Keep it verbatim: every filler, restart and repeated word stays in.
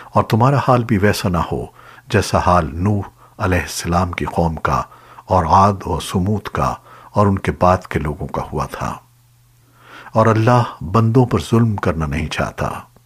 और तुम्हारा हाल भी वैसा ना हो जैसा हाल नूह अलैहिस्सलाम की कौम का और आद और सुमूद का और उनके बाद के लोगों का हुआ था। और अल्लाह बंदों पर जुल्म करना नहीं चाहता।